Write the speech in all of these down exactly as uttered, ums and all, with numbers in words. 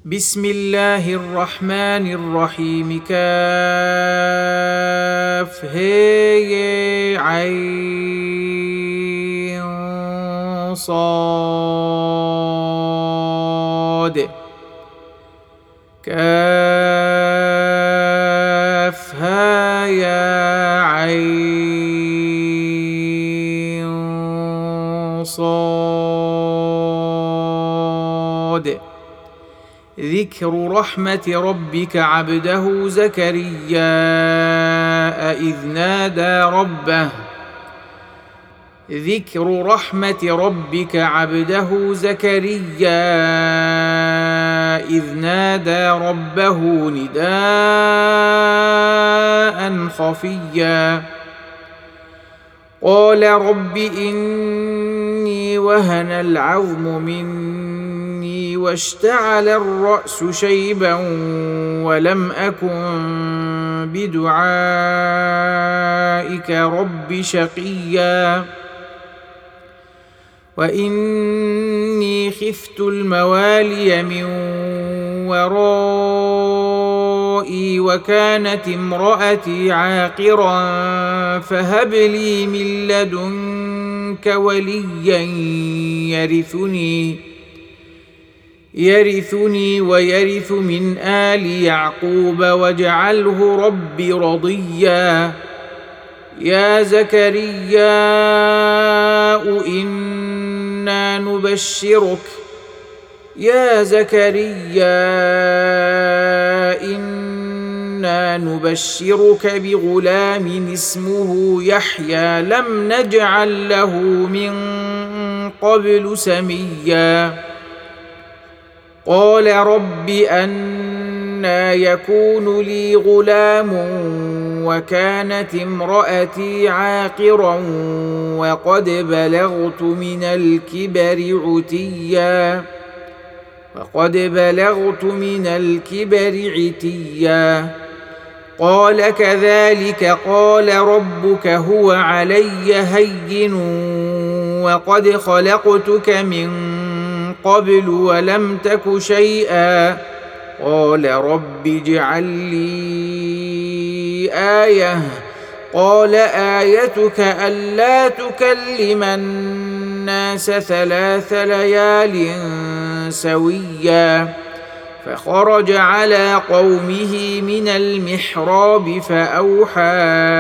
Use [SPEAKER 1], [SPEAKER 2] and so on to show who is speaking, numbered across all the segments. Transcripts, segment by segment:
[SPEAKER 1] بسم الله الرحمن الرحيم كاف هي عين صاد كاف ها يا عين صاد ذكر رحمة ربك عبده زكريا إذ نادى ربه ذكر رحمة ربك عبده زكريا إذ نادى ربه نداء خفيا قال رب إني وهن العظم مني واشتعل الرأس شيبا ولم أكن بدعائك رب شقيا وإني خفت الموالي من ورائي وكانت امرأتي عاقرا فهب لي من لدنك وليا يرثني يرثني ويرث من آل يعقوب واجعله رب رضيا يا زكريا إنا نبشرك يا زكريا إنا نبشرك بغلام اسمه يحيى لم نجعل له من قبل سميا قال رب أنى يكون لي غلام وكانت امرأتي عاقرا وقد بلغت من الكبر عتيا وقد بلغت من الكبر عتيا قال كذلك قال ربك هو علي هين وقد خلقتك من قبل ولم تك شيئا قال رب اجعل لي آية قال آيتك ألا تكلم الناس ثلاث ليال سويا فخرج على قومه من المحراب فأوحى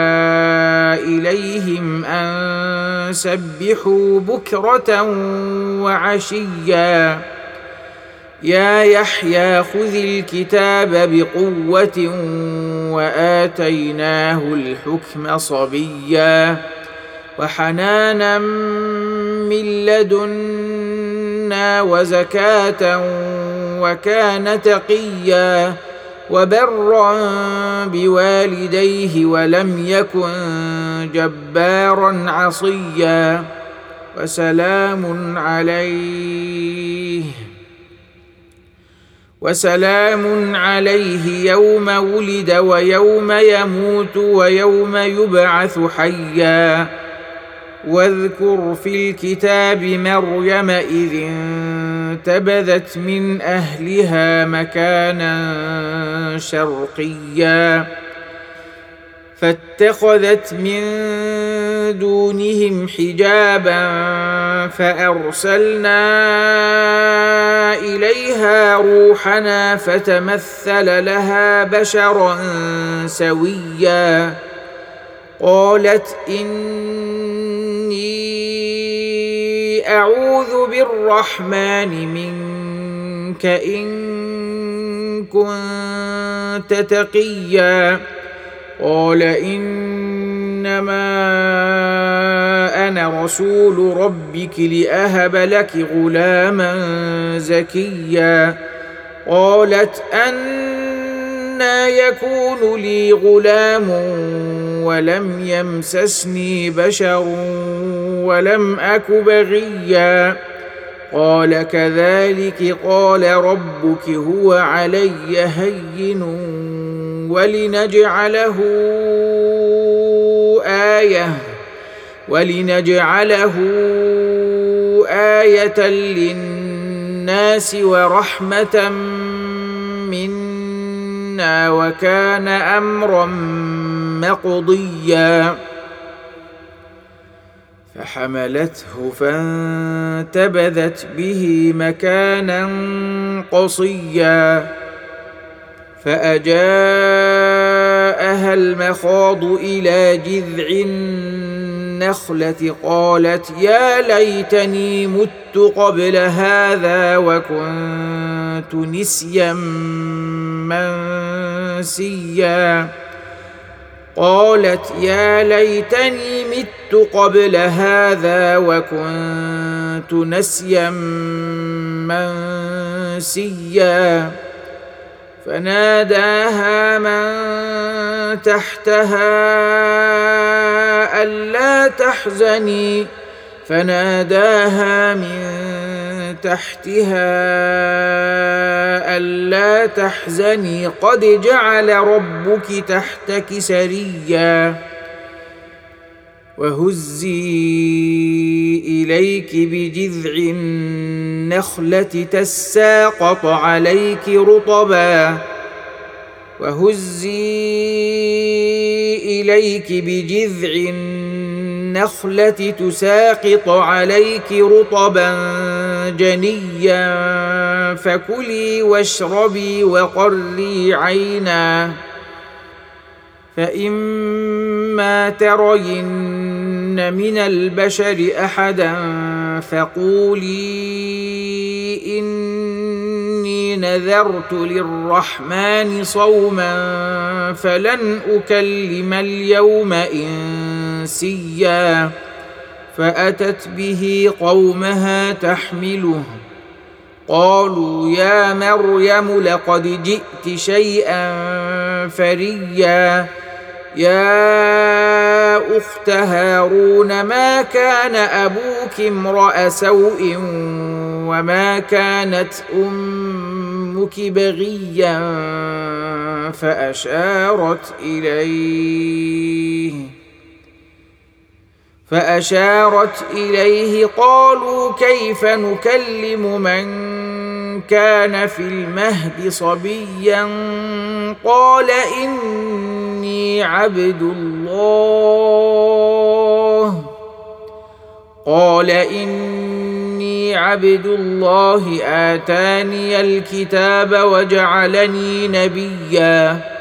[SPEAKER 1] إليهم أن سبحوا بكرة وعشيا يا يحيى خذ الكتاب بقوة وآتيناه الحكم صبيا وحنانا من لدنا وزكاة وكان تقيا وبرا بوالديه ولم يكن جبارا عصيا وسلام عليه وسلام عليه يوم ولد ويوم يموت ويوم يبعث حيا واذكر في الكتاب مريم إذ انتبذت من أهلها مكانا شرقيا فاتخذت من دونهم حجابا فأرسلنا إليها روحنا فتمثل لها بشرا سويا قالت إني أعوذ بالرحمن منك إن كنت تقيا قال إنما أنا رسول ربك لأهب لك غلاما زكيا قالت أنى يكون لي غلام ولم يمسسني بشر ولم أك بغيا قال كذلك قال ربك هو علي هين ولنجعله آية ولنجعله آية للناس ورحمة وكان أمرا مقضيا فحملته فانتبذت به مكانا قصيا فأجاءها المخاض إلى جذع النخلة قالت يا ليتني مت قبل هذا وكنت نسيا منسيا قالت يا ليتني مت قبل هذا وكنت نسيا منسيا فناداها من تحتها ألا تحزني فناداها من تحتها ألا تحزني قد جعل ربك تحتك سريا وهزي إليك بجذع النخلة تساقط عليك رطبا وهزي إليك بجذع النخلة تساقط عليك رطبا جنيا فكلي واشربي وقري عينا فإما ترين من البشر أحدا فقولي إني نذرت للرحمن صوما فلن أكلم اليوم إنسيا فأتت به قومها تحمله قالوا يا مريم لقد جئت شيئا فريا يا أخت هارون ما كان أبوك امرأ سوء وما كانت أمك بغيا فأشارت إليه فأشارت إليه قالوا كيف نكلم من كان في المهد صبيا قال إني عبد الله قال إني عبد الله آتاني الكتاب وجعلني نبيا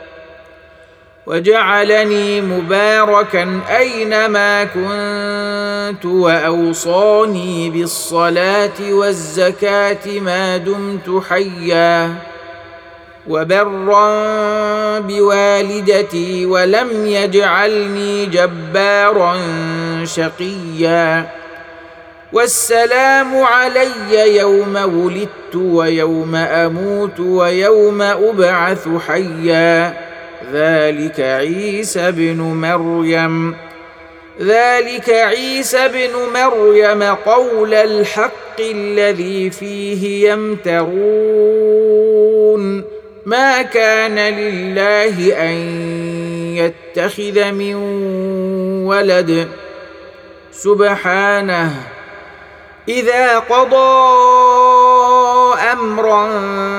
[SPEAKER 1] وجعلني مباركا أينما كنت وأوصاني بالصلاة والزكاة ما دمت حيا وبرا بوالدتي ولم يجعلني جبارا شقيا والسلام علي يوم ولدت ويوم أموت ويوم أبعث حيا ذلك عيسى بن مريم ذلك عيسى بن مريم قول الحق الذي فيه يمترون ما كان لله أن يتخذ من ولد سبحانه إذا قضى أمرا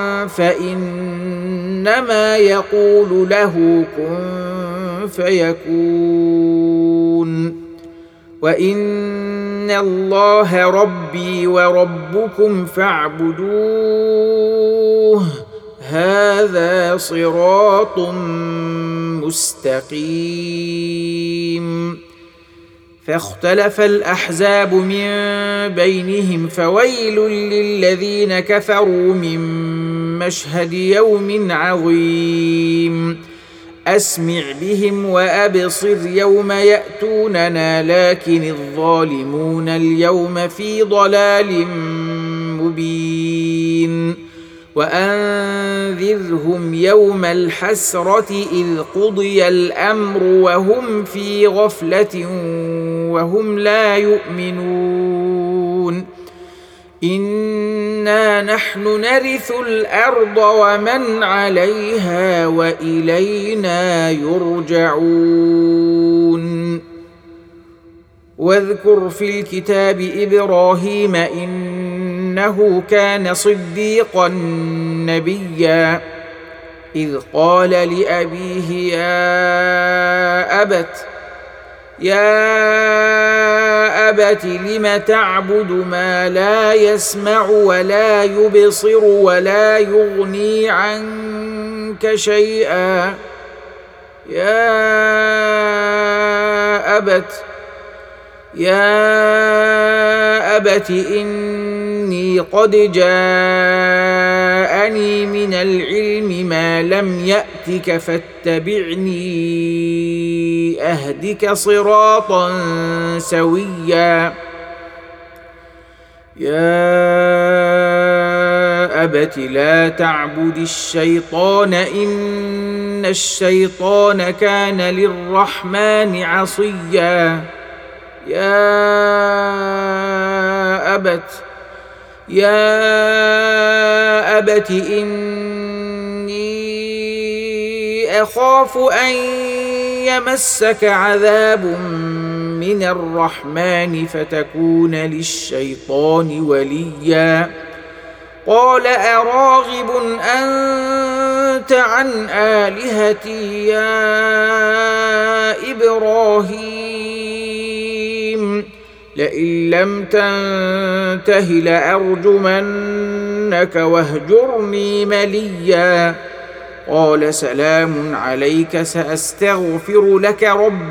[SPEAKER 1] فإنما يقول له كن فيكون وإن الله ربي وربكم فاعبدوه هذا صراط مستقيم فاختلف الأحزاب من بينهم فويل للذين كفروا من مشهد يوم عظيم أسمع بهم وأبصر يوم يأتوننا لكن الظالمون اليوم في ضلال مبين وأنذرهم يوم الحسرة إذ قضي الأمر وهم في غفلة وهم لا يؤمنون إنا نحن نرث الأرض ومن عليها وإلينا يرجعون واذكر في الكتاب إبراهيم إنه كان صديقا نبيا إذ قال لأبيه يا أبت يا أبت لم تعبد ما لا يسمع ولا يبصر ولا يغني عنك شيئا يا أبت يا أبت إني قد جاءني من العلم ما لم يأتك فاتبعني أهدك صراطا سويا يا أبت لا تعبد الشيطان إن الشيطان كان للرحمن عصيا يا أبت يا أبت إني أخاف أن يمسك عذاب من الرحمن فتكون للشيطان وليا قال أراغب أنت عن آلهتي يا إبراهيم لئن لم تنته لأرجمنك واهجرني مليا قال سلام عليك سأستغفر لك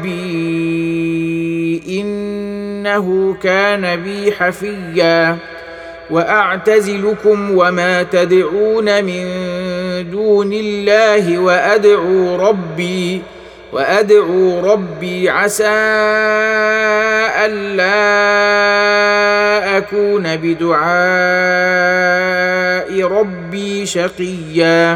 [SPEAKER 1] ربي إنه كان بي حفيا وأعتزلكم وما تدعون من دون الله وأدعو ربي وأدعو ربي عسى ألا أكون بدعاء ربي شقيا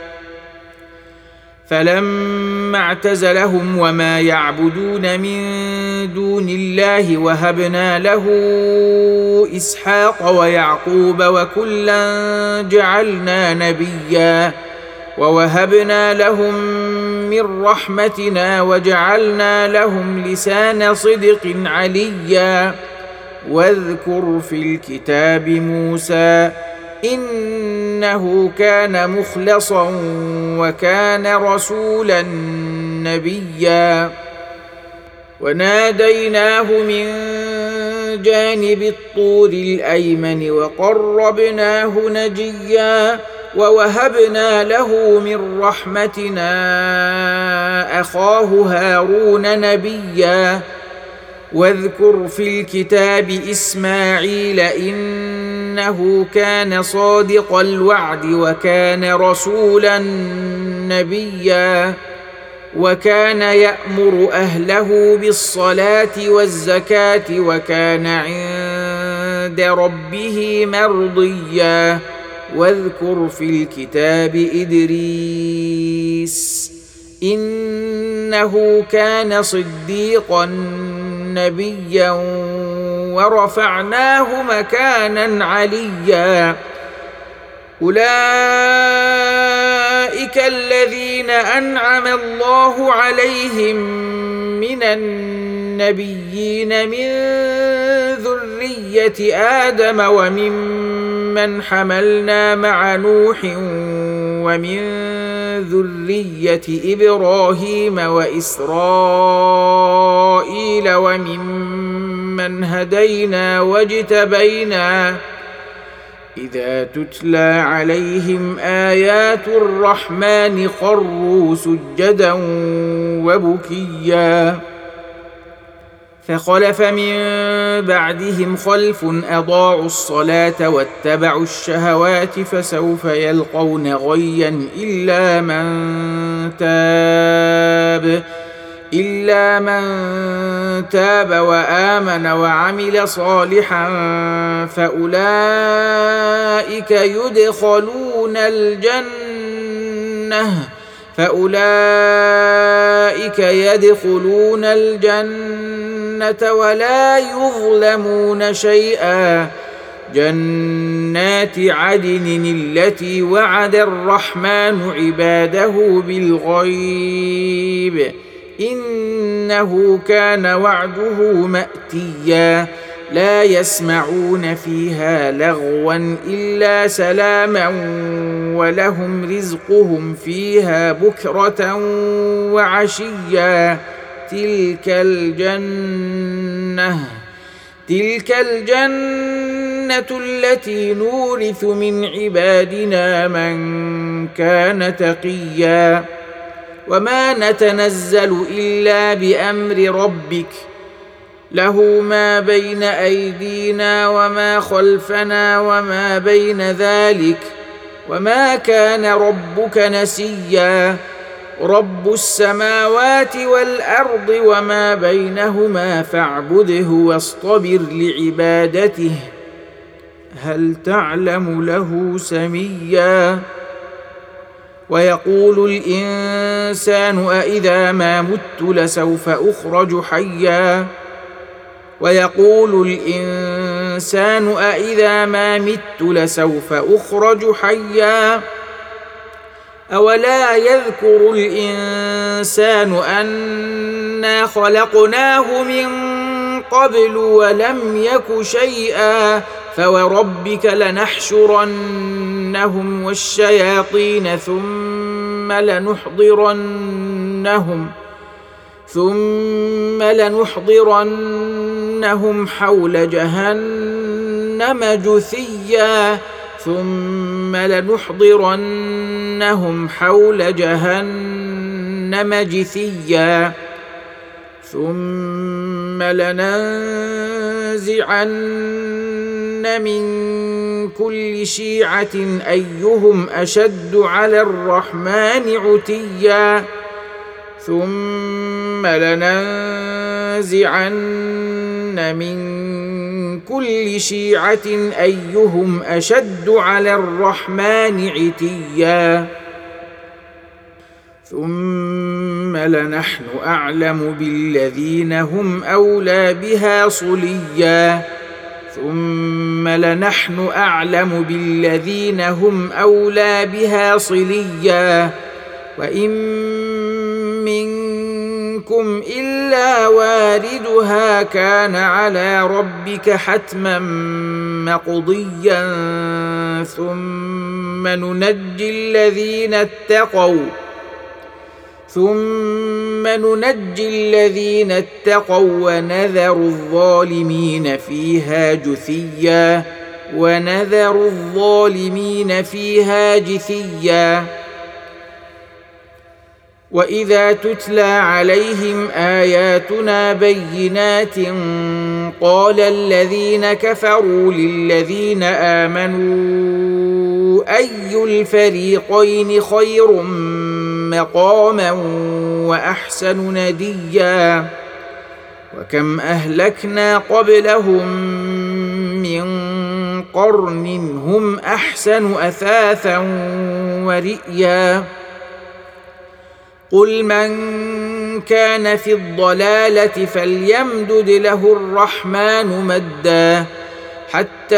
[SPEAKER 1] فلما اعتزلهم وما يعبدون من دون الله وهبنا له إسحاق ويعقوب وكلا جعلنا نبيا ووهبنا لهم من رحمتنا وجعلنا لهم لسان صدق عليا واذكر في الكتاب موسى إنه كان مخلصا وكان رسولا نبيا وناديناه من جانب الطور الأيمن وقربناه نجيا ووهبنا له من رحمتنا أخاه هارون نبيا واذكر في الكتاب إسماعيل إنه كان صادق الوعد وكان رسولا نبيا وكان يأمر أهله بالصلاة والزكاة وكان عند ربه مرضيا واذكر في الكتاب إدريس إنه كان صديقا نبيا ورفعناه مكانا عليا أولئك الذين أنعم الله عليهم من النبيين من ذرية آدم وممن حملنا مع نوح ومن ذرية إبراهيم وإسرائيل وممن هدينا واجتبينا إذا تتلى عليهم آيات الرحمن خروا سجدا وبكيا فخلف من بعدهم خلف أضاعوا الصلاة واتبعوا الشهوات فسوف يلقون غيا إلا من تاب إلا من تاب وآمن وعمل صالحا فأولئك يدخلون الجنة فأولئك يدخلون الجنة ولا يظلمون شيئا جنات عدن التي وعد الرحمن عباده بالغيب إنه كان وعده مأتيا لا يسمعون فيها لغوا إلا سلاما ولهم رزقهم فيها بكرة وعشيا تلك الجنة تلك الجنة التي نورث من عبادنا من كان تقيا وما نتنزل إلا بأمر ربك له ما بين أيدينا وما خلفنا وما بين ذلك وما كان ربك نسيا رب السماوات والأرض وما بينهما فاعبده واصطبر لعبادته هل تعلم له سميا ويقول الإنسان أإذا ما مت لسوف أخرج حيا ويقول الإنسان أإذا ما مت لسوف أخرج حيا أولا يذكر الإنسان أنا خلقناه من قبل ولم يك شيئا فوربك لنحشرنهم والشياطين ثم لنحضرنهم ثم لنحضرنهم حول جهنم جثيا ثم لنحضرنهم حول جهنم جثيا ثم لننزعن من كل شيعة أيهم أشد على الرحمن عتيا ثم لننزعن من كل شيعة أيهم أشد على الرحمن عتيا ثم لنحن أعلم بالذين هم أولى بها صليا ثم لنحن أعلم بالذين هم أولى بها صليا وإن منكم إلا واردها كان على ربك حتما مقضيا ثم ننجي الذين اتقوا ثم ننجي الذين اتقوا ونذر الظالمين فيها جثيا ونذر الظالمين فيها جثيا وإذا تتلى عليهم آياتنا بينات قال الذين كفروا للذين آمنوا أي الفريقين خير مقاما وأحسن نديا وكم أهلكنا قبلهم من قرن هم أحسن أثاثا ورئيا قل من كان في الضلالة فليمدد له الرحمن مدا حتى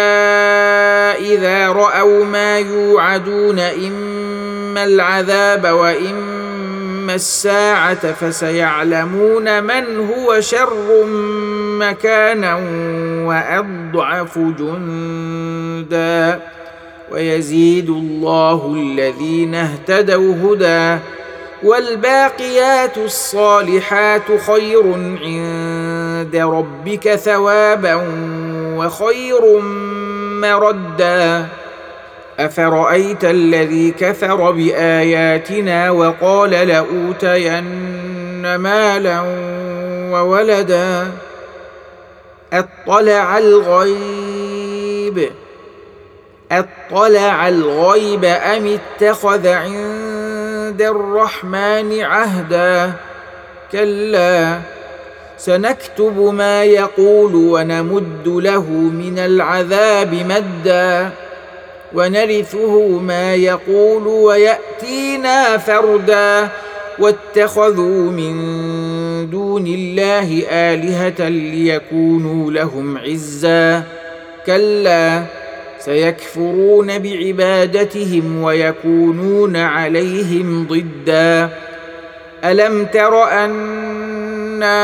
[SPEAKER 1] إذا رأوا ما يوعدون إما العذاب وإما الساعة فسيعلمون من هو شر مكانا وأضعف جندا ويزيد الله الذين اهتدوا هدى والباقيات الصالحات خير عند ربك ثوابا وخير مردا أفرأيت الذي كفر بآياتنا وقال لأوتين مالا وولدا أطلع الغيب أطلع الغيب أم اتخذ عند الرحمن عهدا كلا سنكتب ما يقول ونمد له من العذاب مدا ونرثه ما يقول ويأتينا فردا واتخذوا من دون الله آلهة ليكونوا لهم عزا كلا سيكفرون بعبادتهم ويكونون عليهم ضدا ألم تر أنا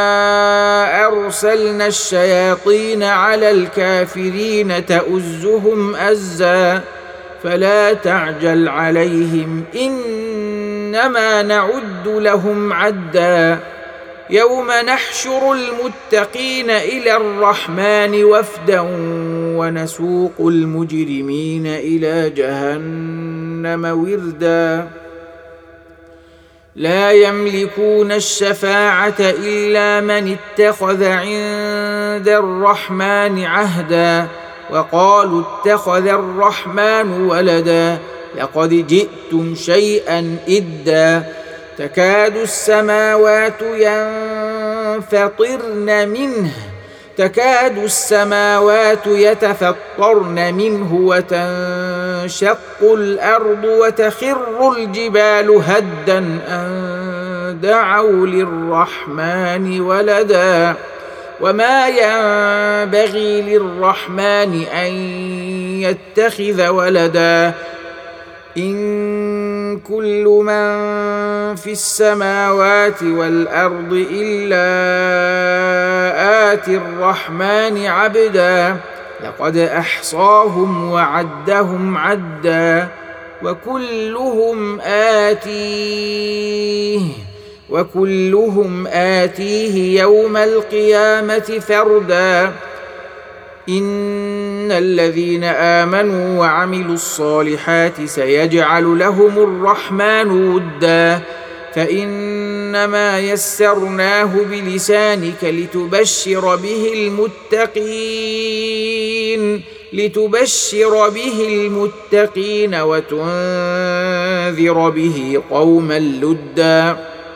[SPEAKER 1] أرسلنا الشياطين على الكافرين تؤزهم أزا فلا تعجل عليهم إنما نعد لهم عدا يوم نحشر المتقين إلى الرحمن وفدا ونسوق المجرمين إلى جهنم وردا لا يملكون الشفاعة إلا من اتخذ عند الرحمن عهدا وقالوا اتخذ الرحمن ولدا لقد جئتم شيئا إدا تكاد السماوات ينفطرن منه تكاد السماوات يتفطرن منه وتنشق الأرض وتخر الجبال هدا أن دعوا للرحمن ولدا وما ينبغي للرحمن أن يتخذ ولدا إن كل من في السماوات والأرض إلا آتي الرحمن عبدا لقد أحصاهم وعدهم عدا وكلهم آتيه وكلهم آتيه يوم القيامة فردا إن الذين آمنوا وعملوا الصالحات سيجعل لهم الرحمن ودا فإنما يسرناه بلسانك لتبشر به المتقين لتبشر به المتقين وتنذر به قوما لدا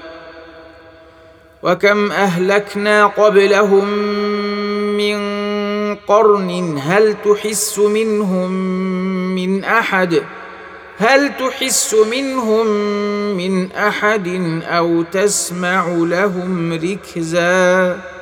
[SPEAKER 1] وكم أهلكنا قبلهم من قرن هل تحس منهم من أحد هل تحس منهم من أحد أو تسمع لهم ركزا